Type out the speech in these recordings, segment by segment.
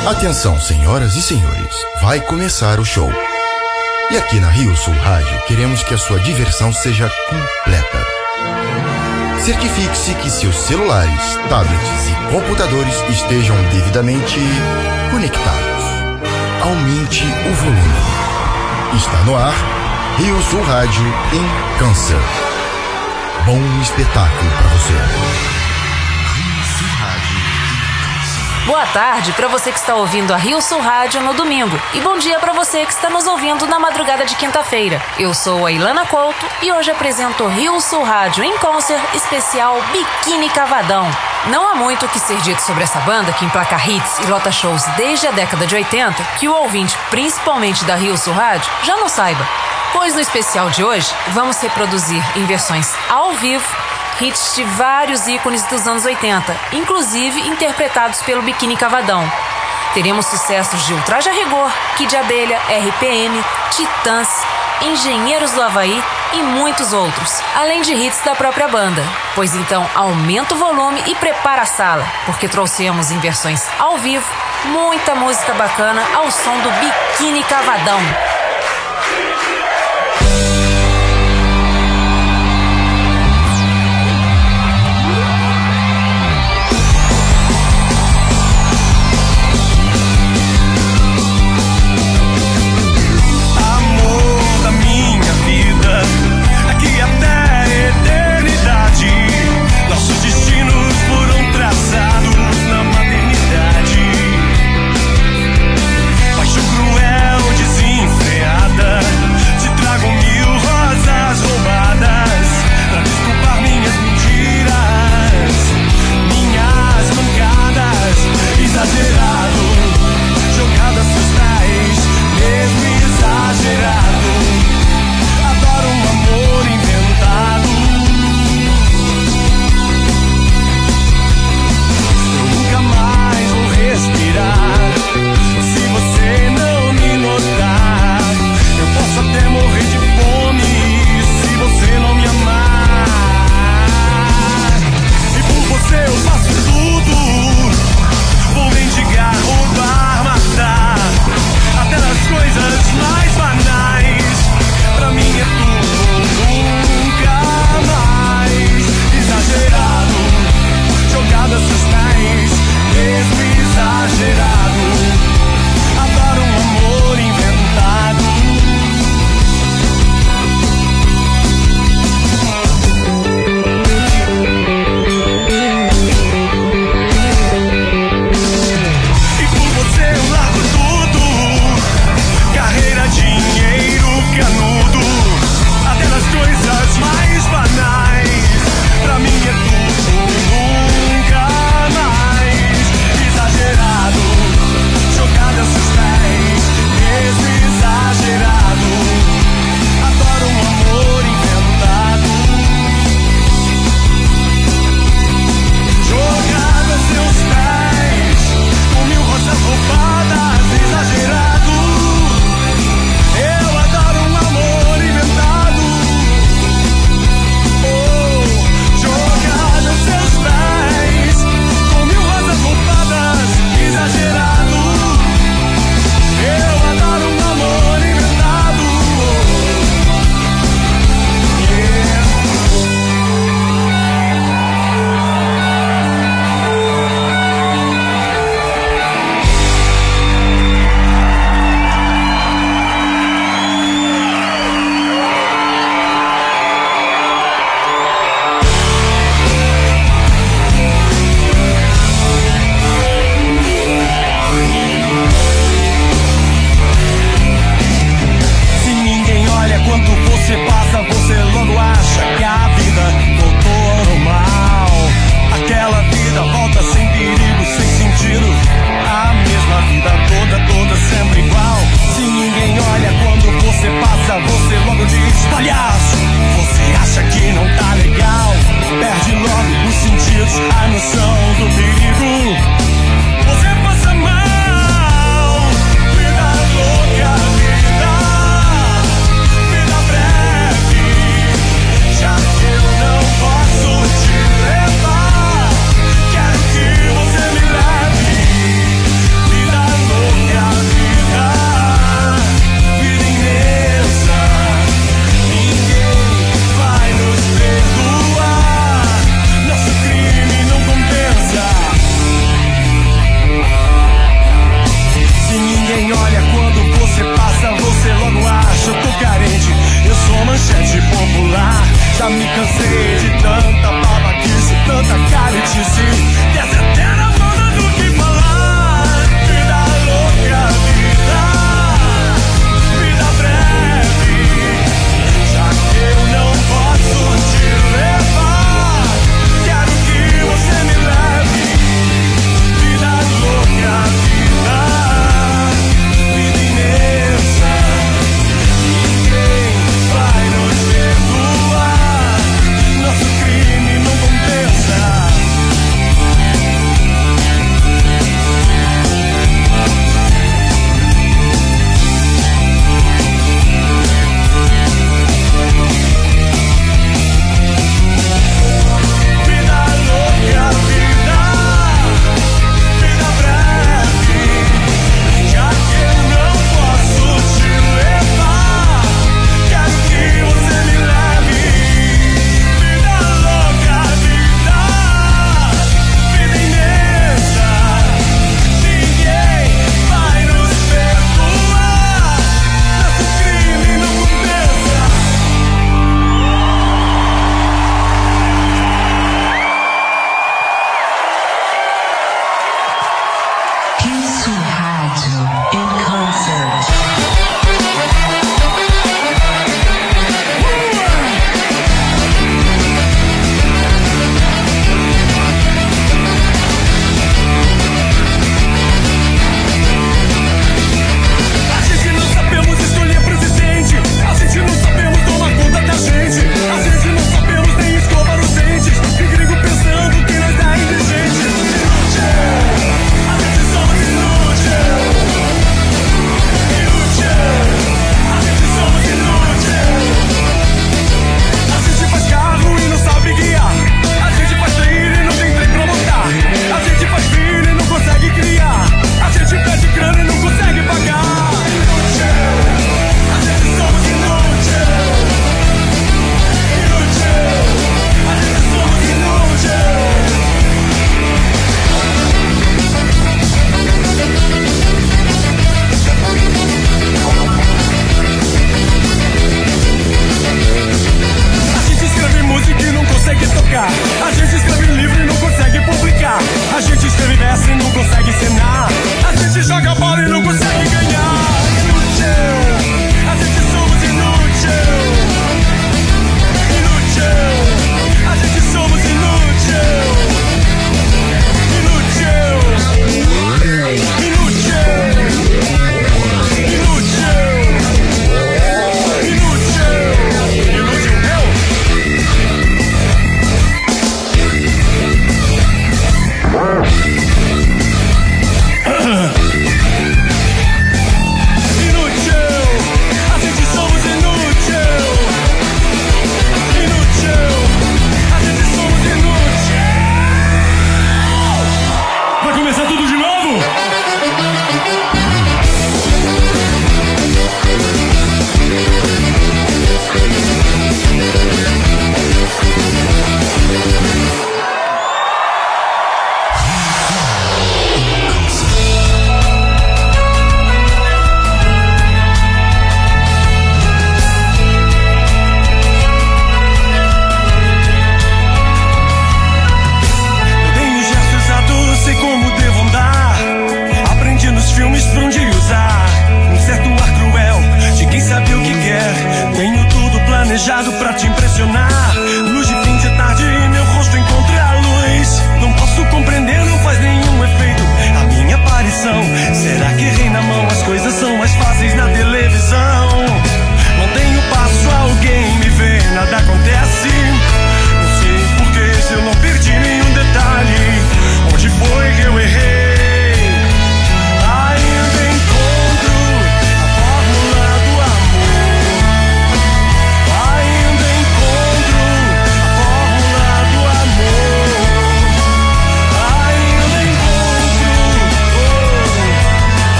Atenção, senhoras e senhores, vai começar o show. E aqui na Rio Sul Rádio queremos que a sua diversão seja completa. Certifique-se que seus celulares, tablets e computadores estejam devidamente conectados. Aumente o volume. Está no ar Rio Sul Rádio em Câncer. Bom espetáculo para você. Boa tarde para você que está ouvindo a Rio Sul Rádio no domingo e bom dia para você que está nos ouvindo na madrugada de quinta-feira. Eu sou a Ilana Couto e hoje apresento Rio Sul Rádio em Concert especial Biquíni Cavadão. Não há muito o que ser dito sobre essa banda que emplaca hits e lota shows desde a década de 80 que o ouvinte, principalmente da Rio Sul Rádio, já não saiba. Pois no especial de hoje vamos reproduzir em versões ao vivo hits de vários ícones dos anos 80, inclusive interpretados pelo Biquíni Cavadão. Teremos sucessos de Ultraje a Rigor, Kid de Abelha, RPM, Titãs, Engenheiros do Havaí e muitos outros, além de hits da própria banda. Pois então aumenta o volume e prepara a sala, porque trouxemos em versões ao vivo muita música bacana ao som do Biquíni Cavadão. Paixão cruel, desenfreada.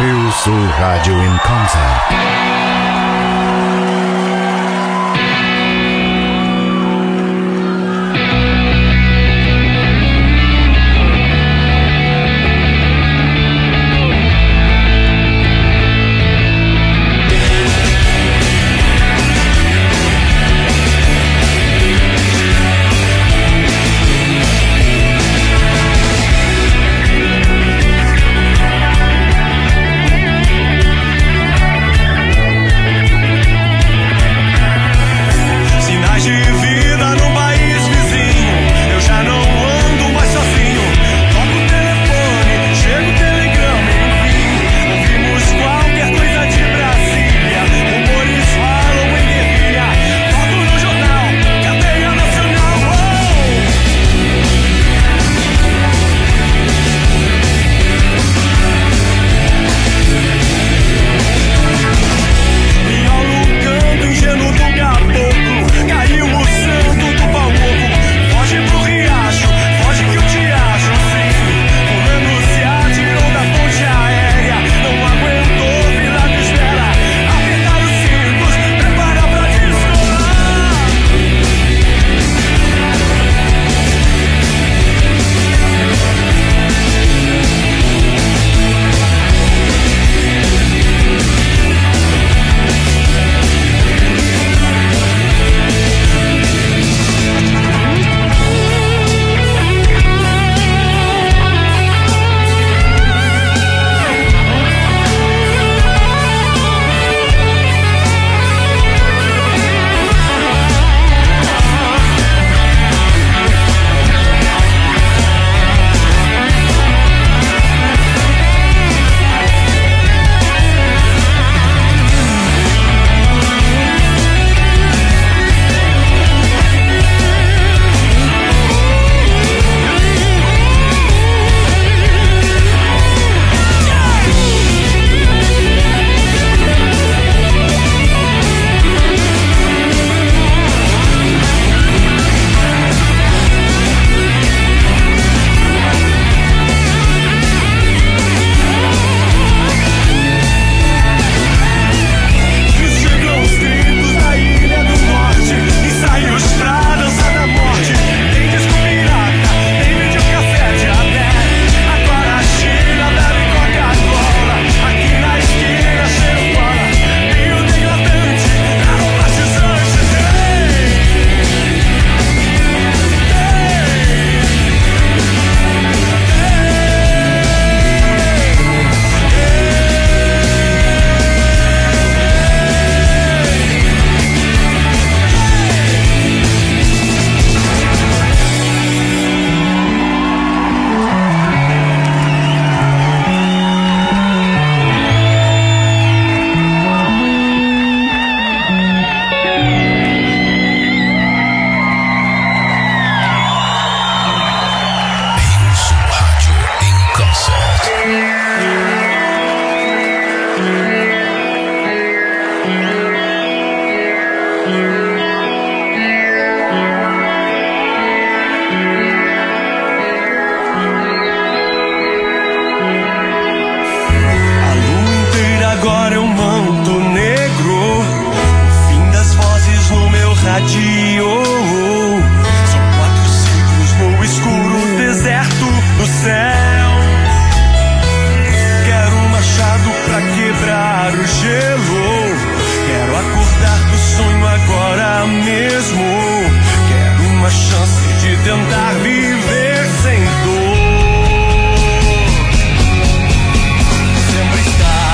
Rio Sul Rádio in Concert.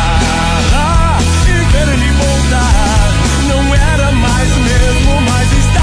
Sempre estar, e ver ele voltar. Não era mais o mesmo, mas está.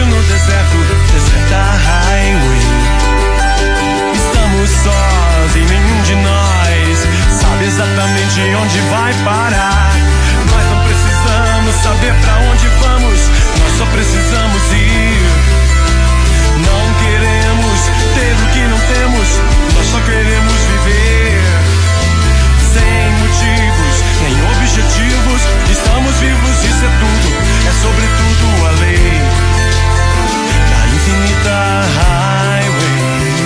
no deserto, deserta highway. Estamos sós e nenhum de nós sabe exatamente onde vai parar. Mas não precisamos saber pra onde vamos, nós só precisamos ir. Não queremos ter o que não temos, nós só queremos viver. Sem motivos, nem objetivos, estamos vivos, isso é tudo, é sobretudo a lei da infinita highway.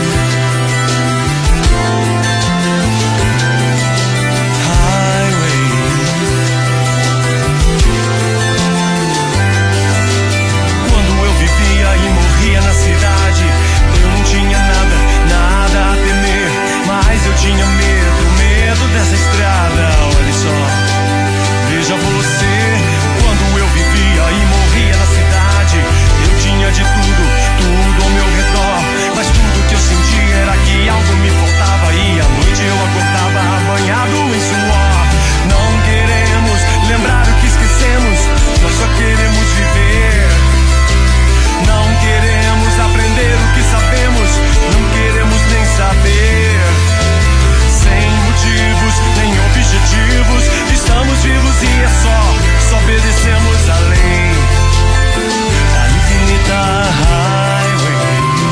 Highway. Quando eu vivia e morria na cidade, eu não tinha nada, nada a temer, mas eu tinha medo dessa estrada. Olha só, veja você. Quando eu vivia e morria na cidade, eu tinha de tudo, tudo ao meu redor, mas tudo que eu sentia era que algo me faltava e à noite eu acordava banhado em suor. Não queremos lembrar o que esquecemos, nós só queremos viver. Não queremos aprender o que sabemos, não queremos nem saber. Sem motivos, nem objetivos, estamos vivos e é só obedecemos a lei da infinita highway.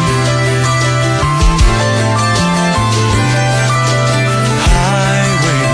Highway.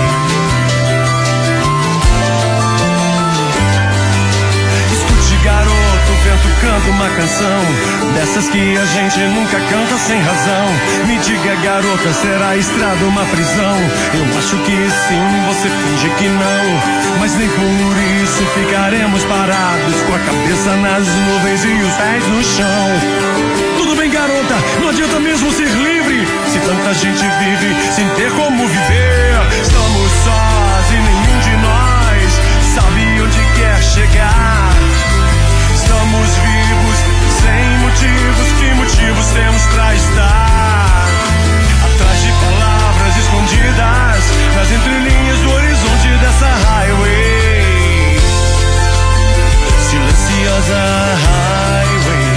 Escute, garoto, o vento canta uma canção dessas que a gente nunca canta sem razão. Me diga, garota, será a estrada uma prisão? Eu acho que sim, você finge que não, mas nem por isso ficaremos parados, com a cabeça nas nuvens e os pés no chão. Tudo bem, garota, não adianta mesmo ser livre se tanta gente vive sem ter como viver. Estamos sós e nenhum de nós sabe onde quer chegar. Estamos vivos, sem motivos, que motivos temos pra estar atrás de palavras escondidas nas entrelinhas do horizonte dessa highway, silenciosa highway.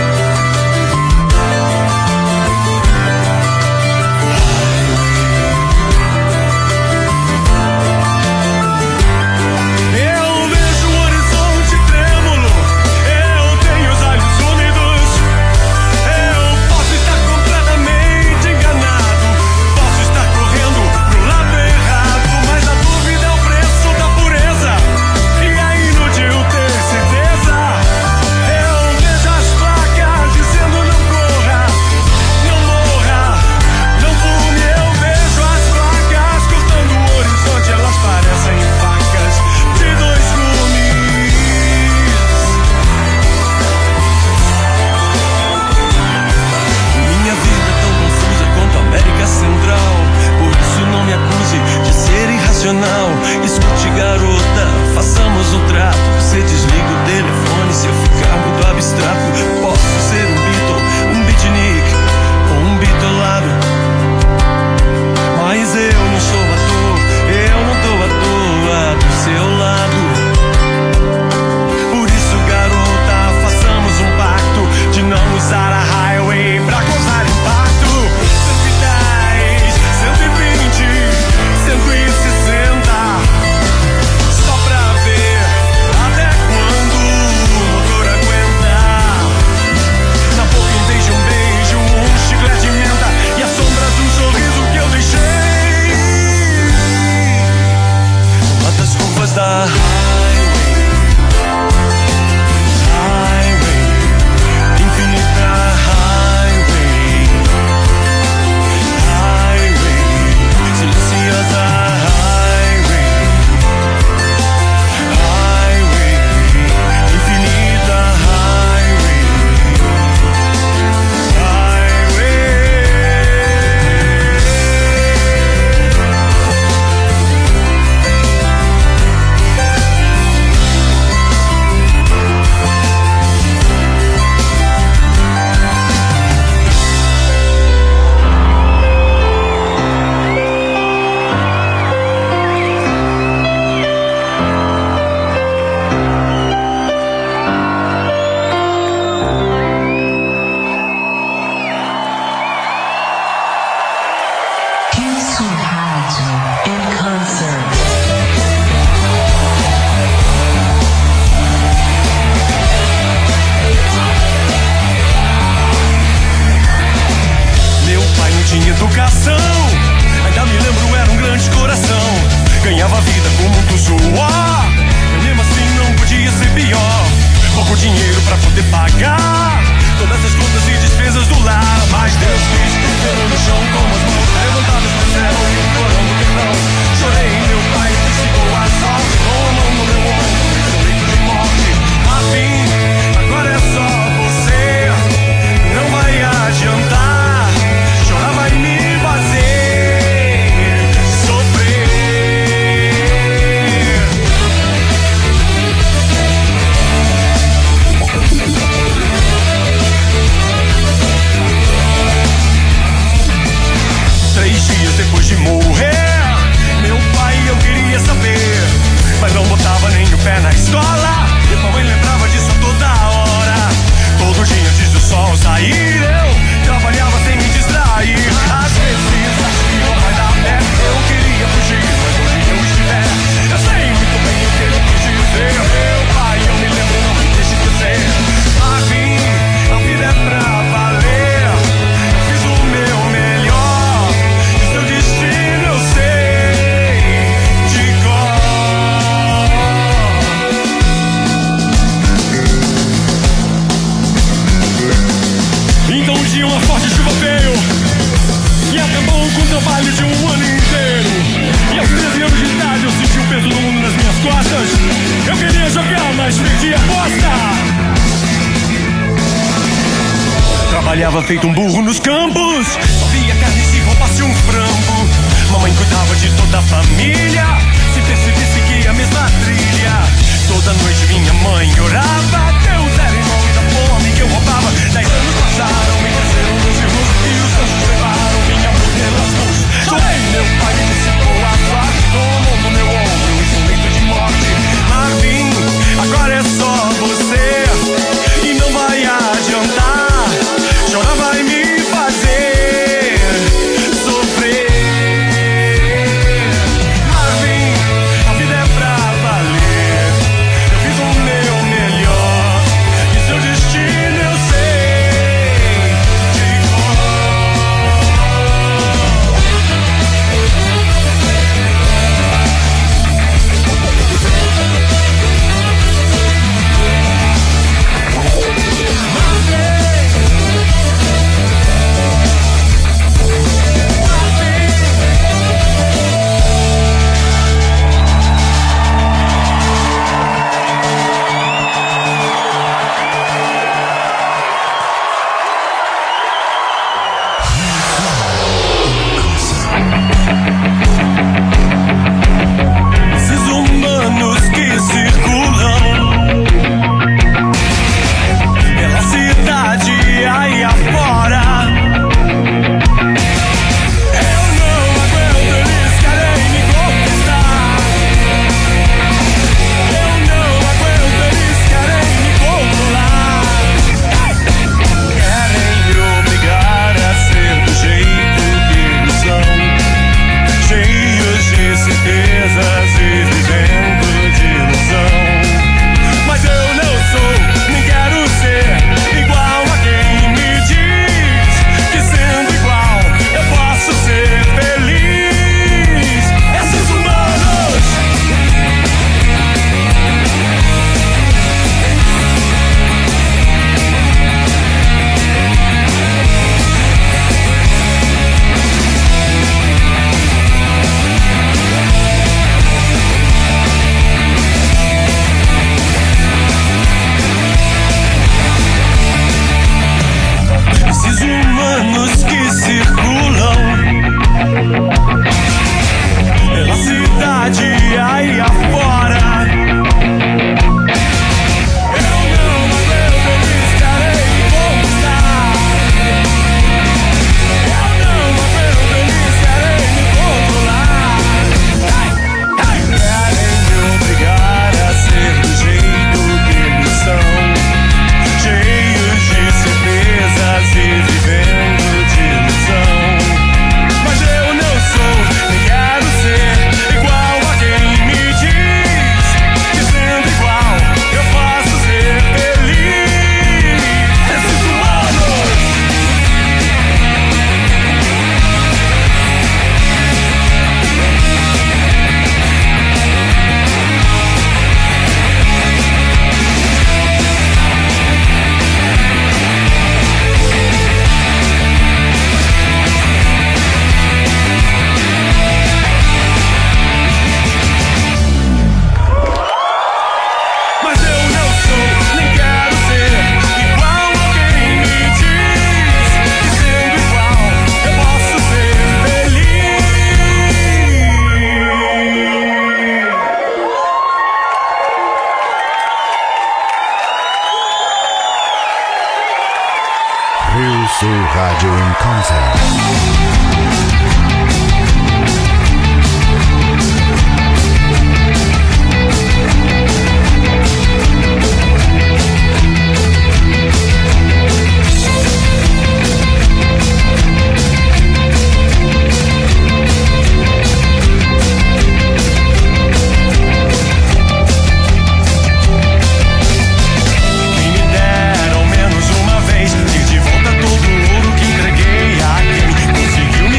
Highway. Então um dia uma forte chuva veio e acabou com o trabalho de um ano inteiro. E aos 13 anos de idade eu senti o peso do mundo nas minhas costas. Eu queria jogar, mas perdi a aposta. Trabalhava feito um burro nos campos, só via carne se roubasse um frango. Mamãe cuidava de toda a família, se percebesse que ia a mesma trilha. Toda noite minha mãe orava, Deus era irmão da fome que eu roubava. 10 anos passaram e cresceram meus irmãos, e os anjos levaram minha mãe pelas mãos. Chorei, meu pai me ensinou a sorte, tomou no meu ombro e seu leito de morte. Marvin, agora é só você, e não vai adiantar. Chorar vai me fazer sofrer. Marvin, a vida é pra valer. Eu fiz o meu melhor e seu destino eu sei de cor. Esses humanos que circulam pela cidade aí afora, eu não aguento, eles querem me conquistar. Eu não aguento, eles querem me controlar. Querem me obrigar a ser do jeito que eles são, cheios de certezas e vivendo de ilusão. Mas eu não sou, nem quero ser igual a quem me diz que sendo igual eu posso ser feliz. Esses humanos esses humanos que circulam pela cidade aí afora. Eu não aguento, eles querem me conquistar. Eu não aguento, eles querem me controlar. Querem me obrigar a ser do jeito que eles são, cheios de certezas e vivendo de ilusão. Mas eu não sou, nem quero ser igual a quem me diz que sendo igual eu posso ser feliz. Esses humanos mas eu não sou, nem quero ser igual a quem me diz que sendo igual eu posso ser feliz. Rio Sul Rádio em Concert. Quem me dera ao menos uma vez ter de volta todo o ouro que entreguei a quem conseguiu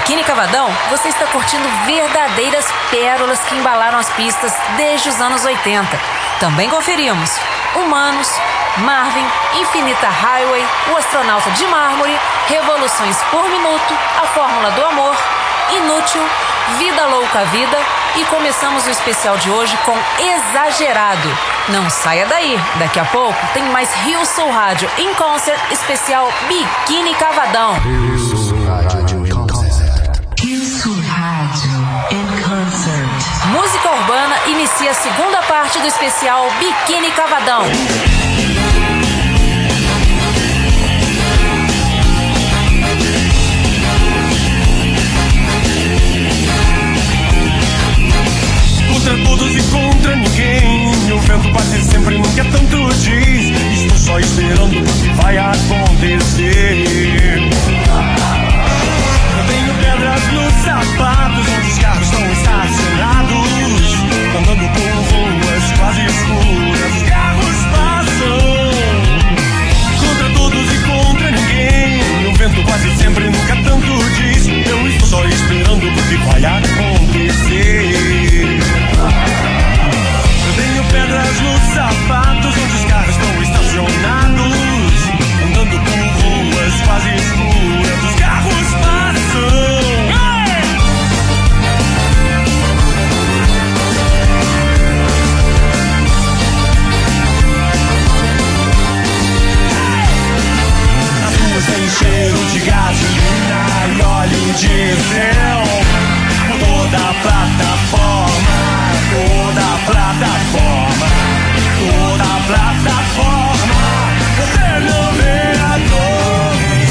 Biquíni Cavadão, você está curtindo verdadeiras pérolas que embalaram as pistas desde os anos 80. Também conferimos Humanos, Marvin, Infinita Highway, O Astronauta de Mármore, Revoluções por Minuto, A Fórmula do Amor, Inútil, Vida Louca Vida e começamos o especial de hoje com Exagerado. Não saia daí, daqui a pouco tem mais Rio Sul Rádio em Concert especial Biquíni Cavadão. Rio Sul Rádio em Concert. Rio Sul Rádio em Concert. Música Urbana inicia a segunda parte do especial Biquíni Cavadão. Contra todos e contra ninguém, o vento quase sempre nunca tanto diz. Estou só esperando o que vai acontecer. Eu tenho pedras nos sapatos onde os carros estão estacionados, andando por ruas quase escuras, os carros passam. Contra todos e contra ninguém, o vento quase sempre nunca tanto diz. Eu estou só esperando o que vai acontecer. Eu tenho pedras nos sapatos onde os carros estão estacionados, andando por ruas quase escuras, os carros passam. As ruas têm cheiro de gasolina e óleo diesel por toda a plataforma. Toda a plataforma, toda a plataforma, você não vê a dor.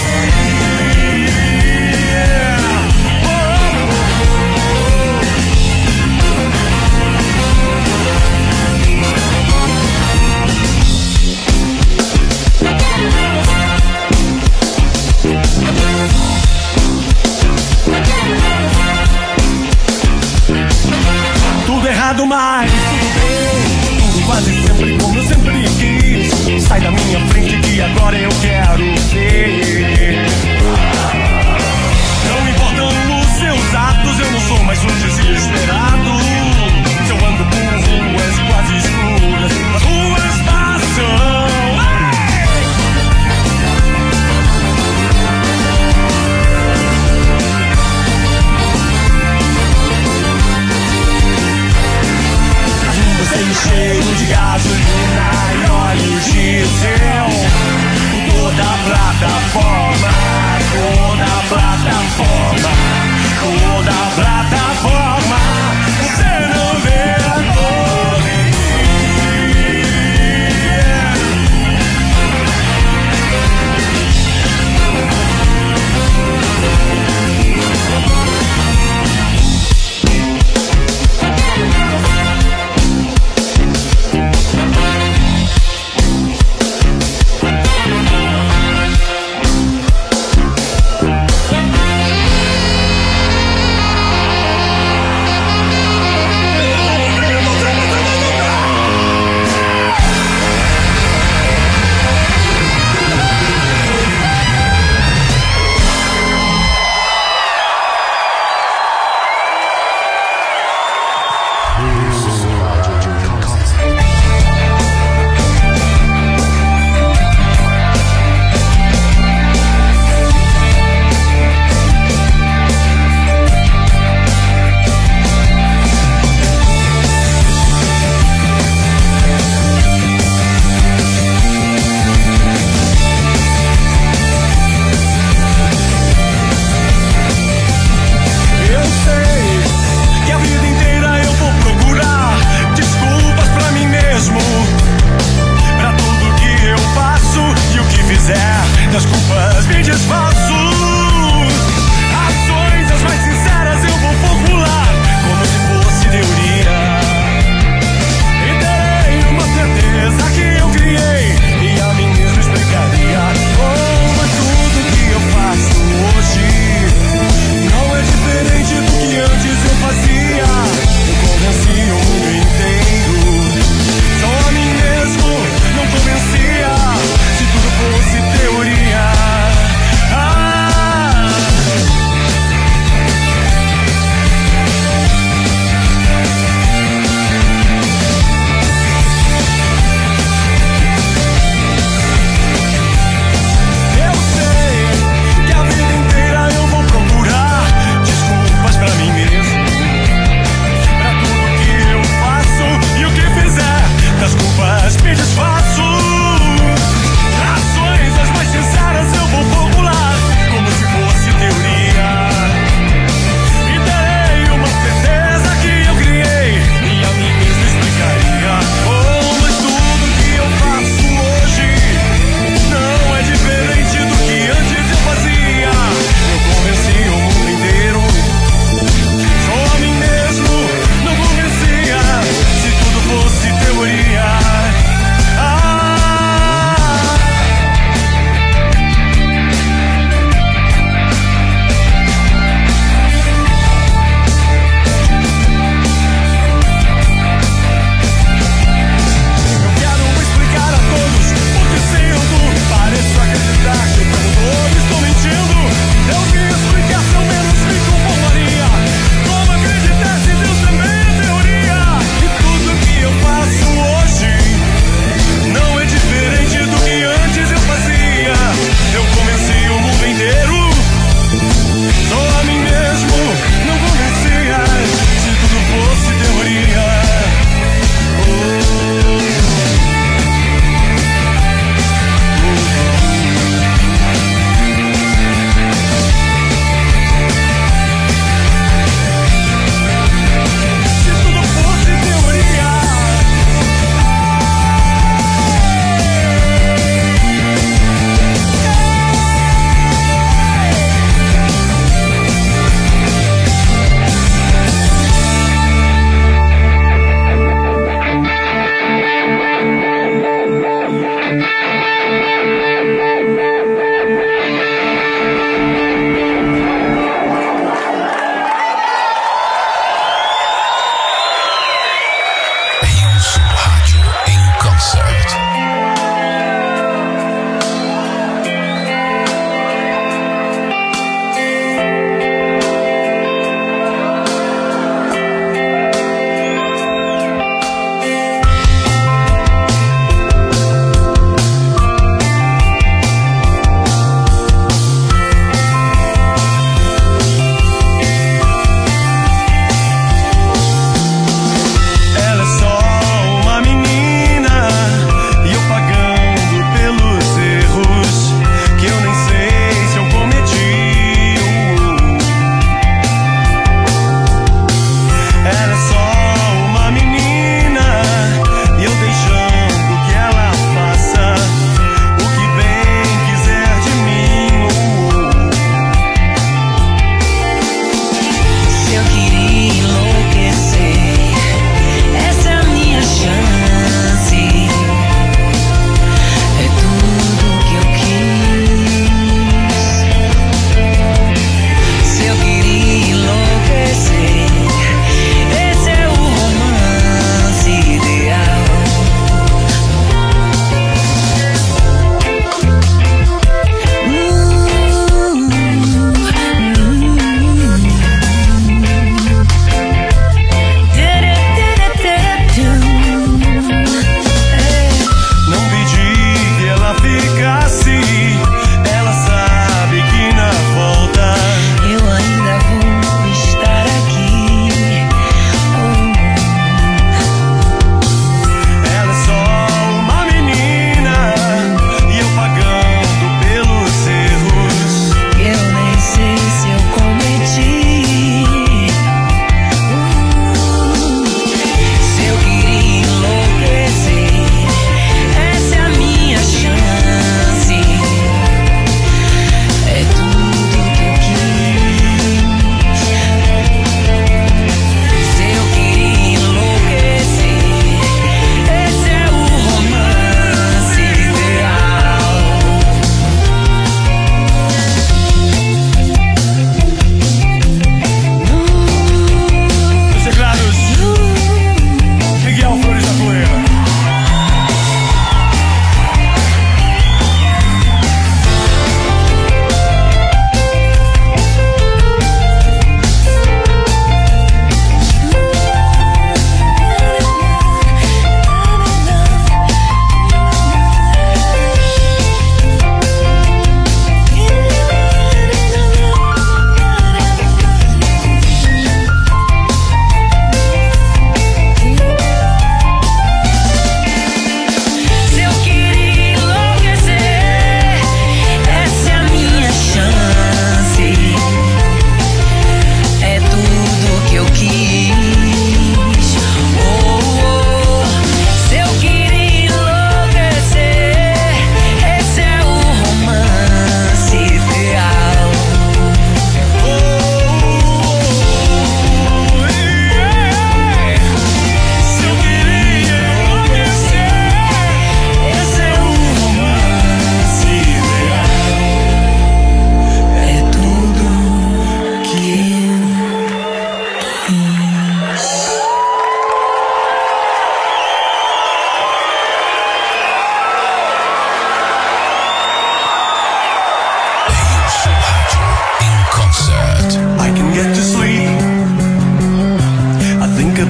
Tudo errado, mas tudo bem. Tudo quase sempre como eu sempre quis. Sai da minha frente que agora eu quero ver. Não importam os seus atos, eu não sou mais um desesperado. Se eu ando por ruas quase escuras, as ruas passam.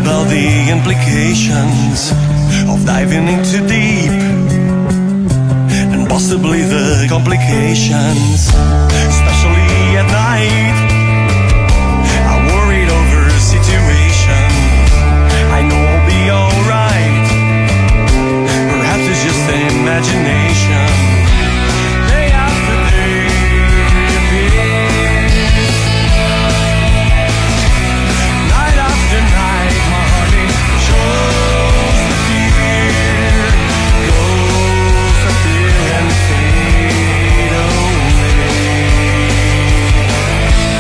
about the implications of diving into deep, and possibly the complications, especially at night. I worried over a situation. I know I'll be alright. Perhaps it's just an imagination. Day after day, night after night, my heartache shows the fear, goes a fear and fade away.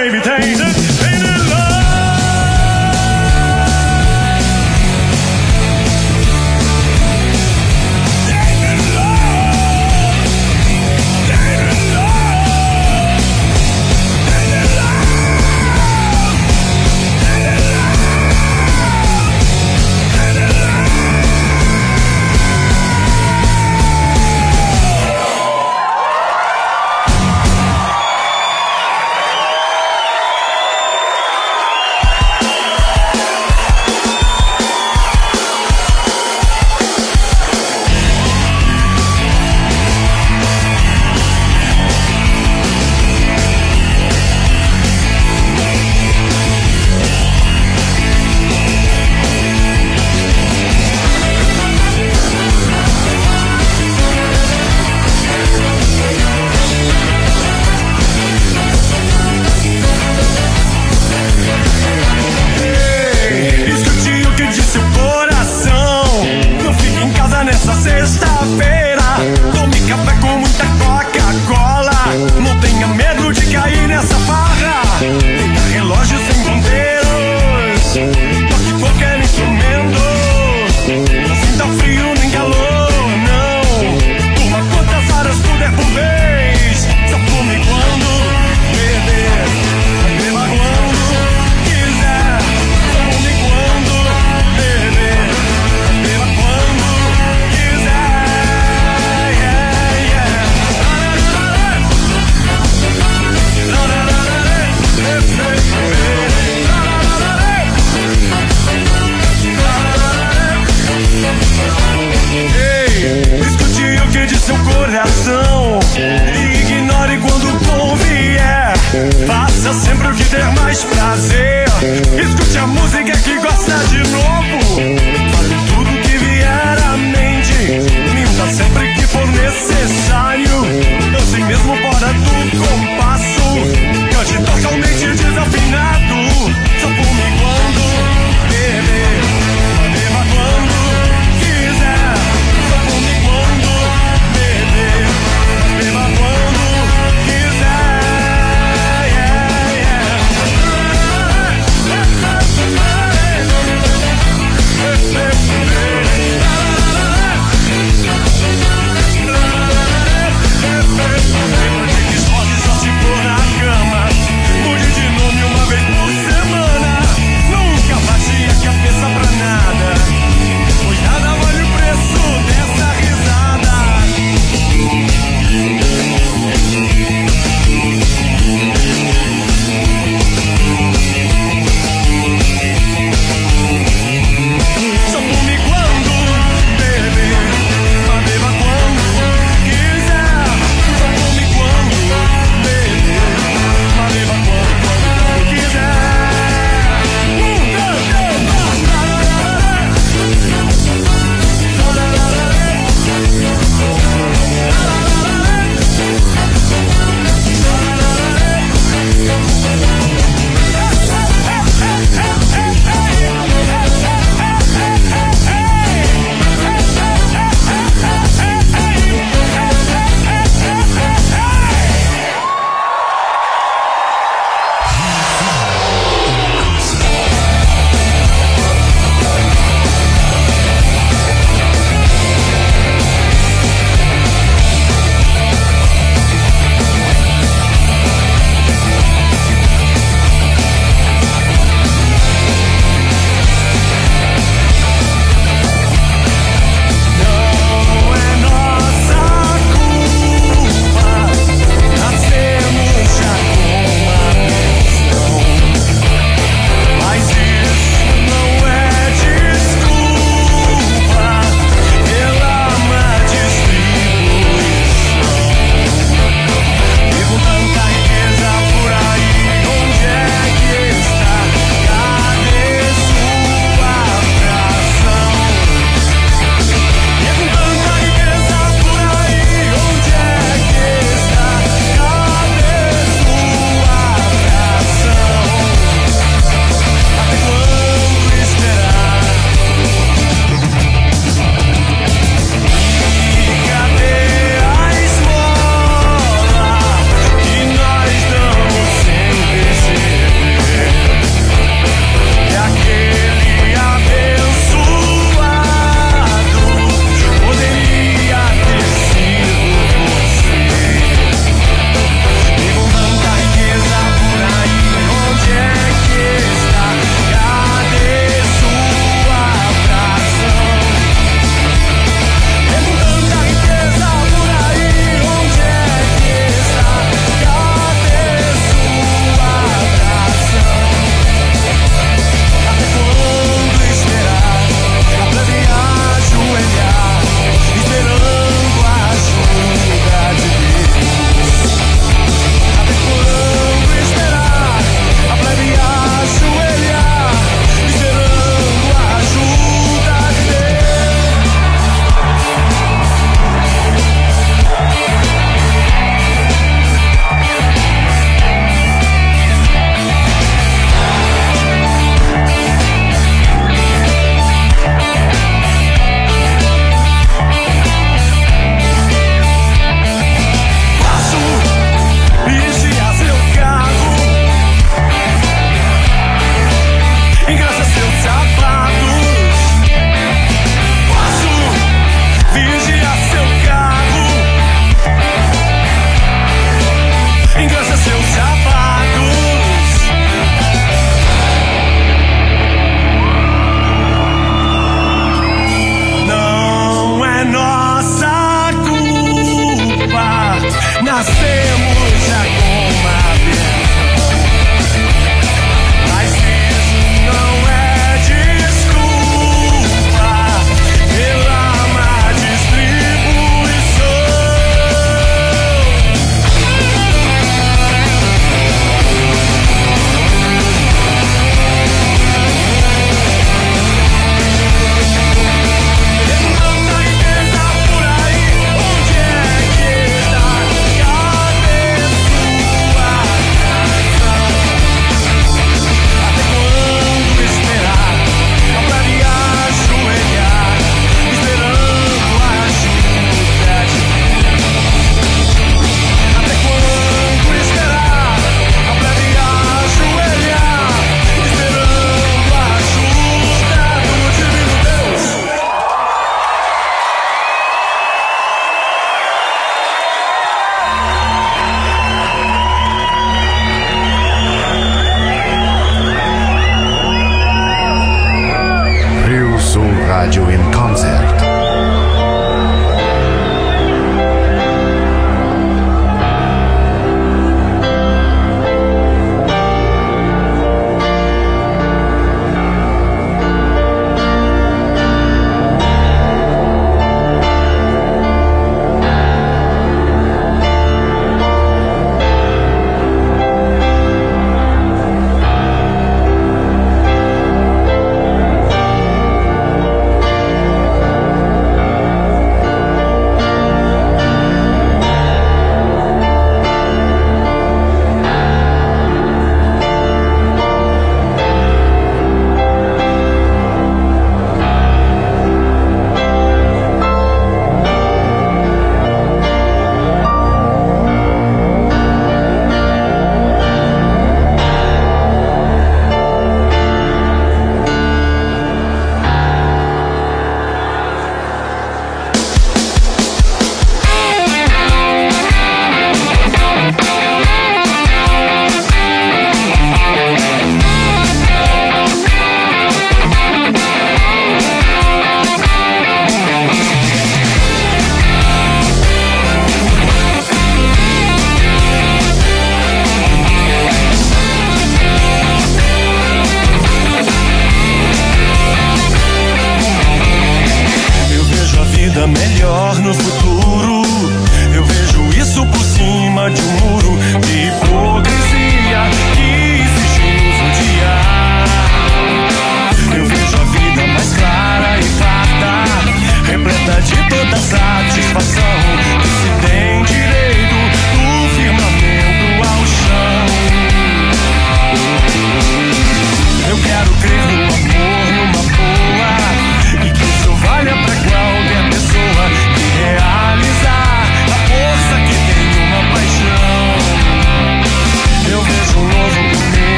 baby, tainted love.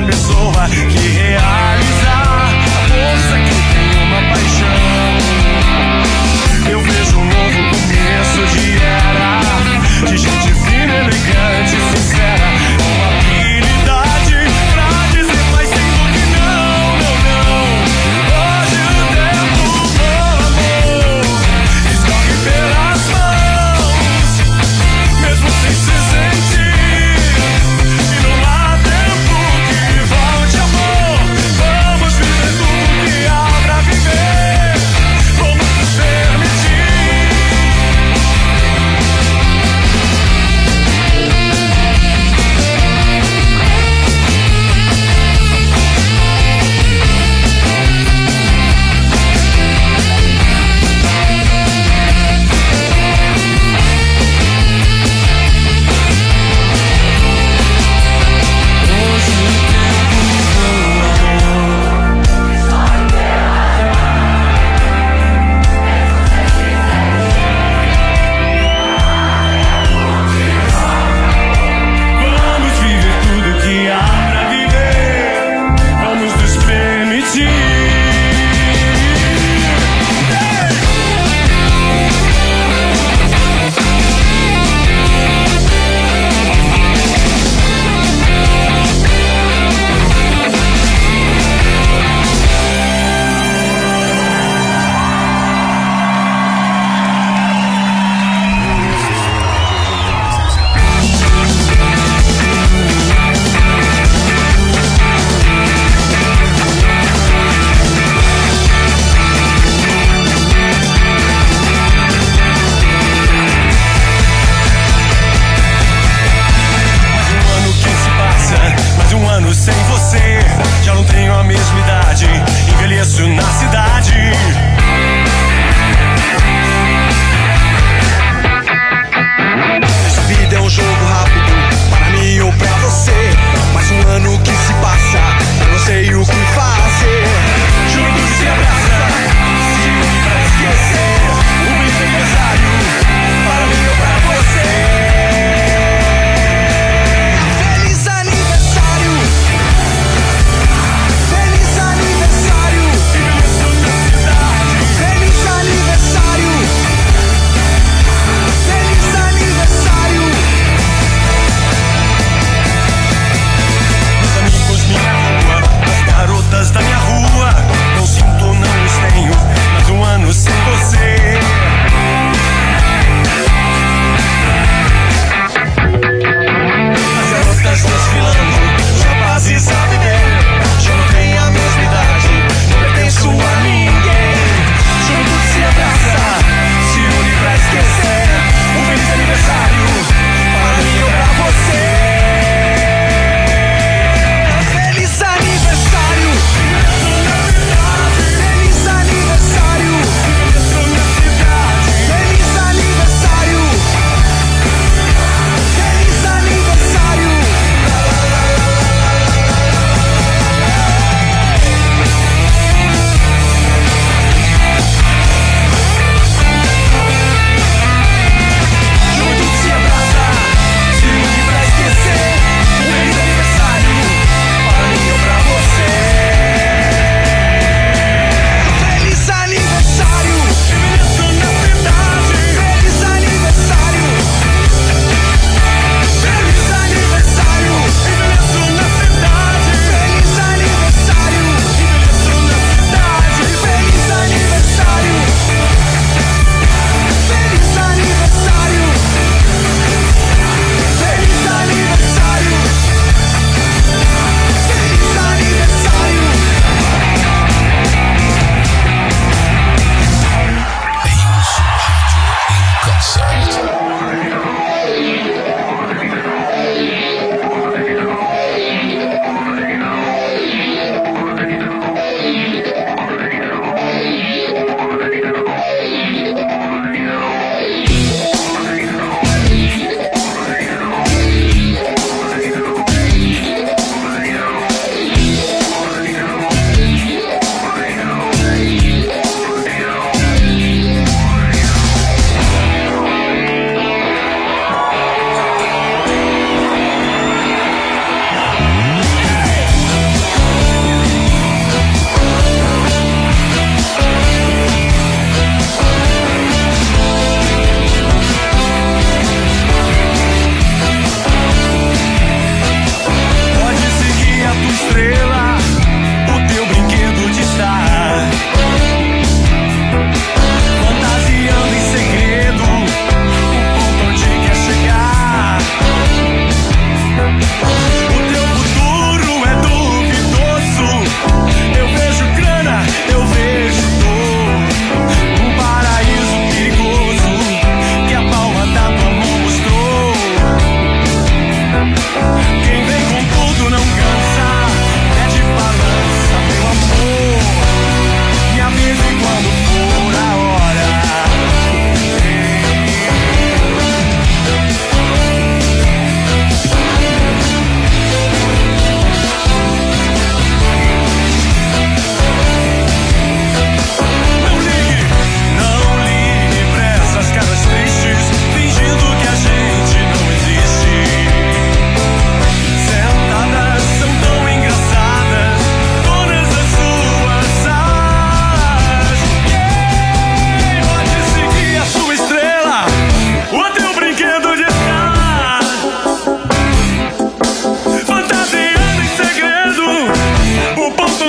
a pessoa que realiza a força que tem uma paixão. Eu vejo um novo começo de era, de gente fina, elegante, sincera, com habilidade pra dizer mais sim do que não, não, não. Hoje o tempo do amor escorre pelas mãos, mesmo sem se sentir. E não há tempo que volte, amor.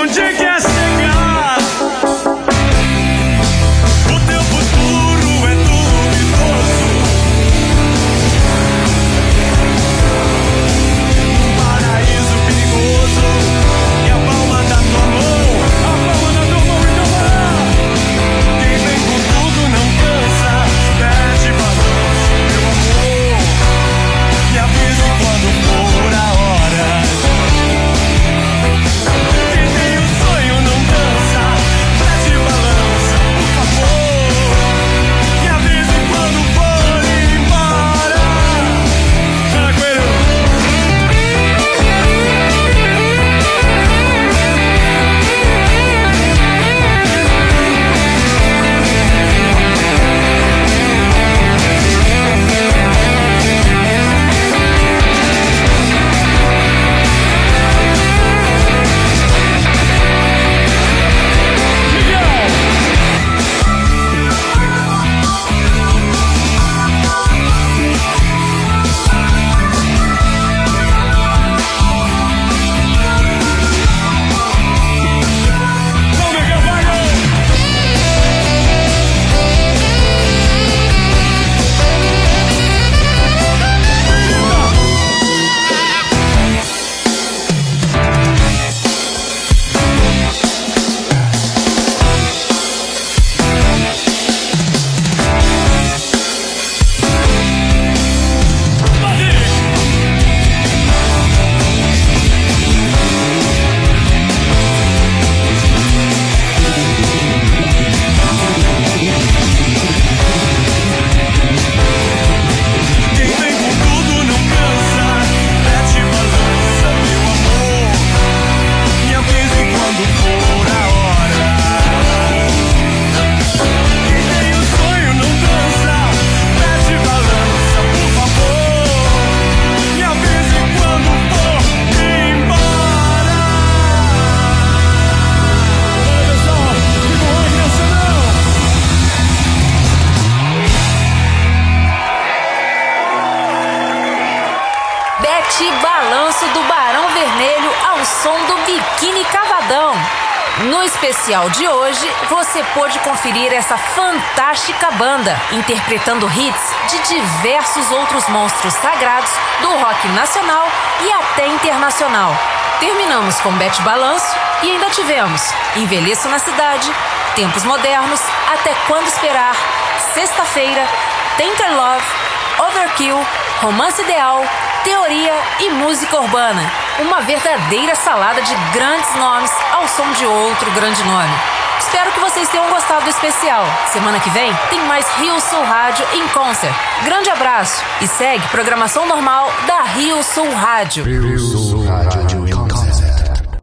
onde quer chegar. O teu futuro é duvidoso. Um paraíso perigoso. E a palma da tua mão, então vai. Quem vem com tudo não cansa. Pede balanço, meu amor. Me avise quando for a hora. Quem tem um sonho não dança. Pede balança, por favor. Me avise quando for embora. Tranquilo. Quem vem com tudo não cansa. Pede balança, meu amor. Me avise quando for a hora. Quem tem um sonho não dança. Pede balança, por favor. Me avise quando for embora. Olha, pessoal, não é criança não. Bete Balanço do Barão Vermelho ao som do Biquíni Cavadão. No especial de hoje, você pôde conferir essa fantástica banda interpretando hits de diversos outros monstros sagrados do rock nacional e até internacional. Terminamos com Bete Balanço e ainda tivemos Envelheço na Cidade, Tempos Modernos, Até Quando Esperar, Sexta-feira, Tender Love, Overkill, Romance Ideal, Teoria e Música Urbana. Uma verdadeira salada de grandes nomes ao som de outro grande nome. Espero que vocês tenham gostado do especial. Semana que vem tem mais Rio Sul Rádio em Concert. Grande abraço e segue programação normal da Rio Sul Rádio. Rio Sul Rádio.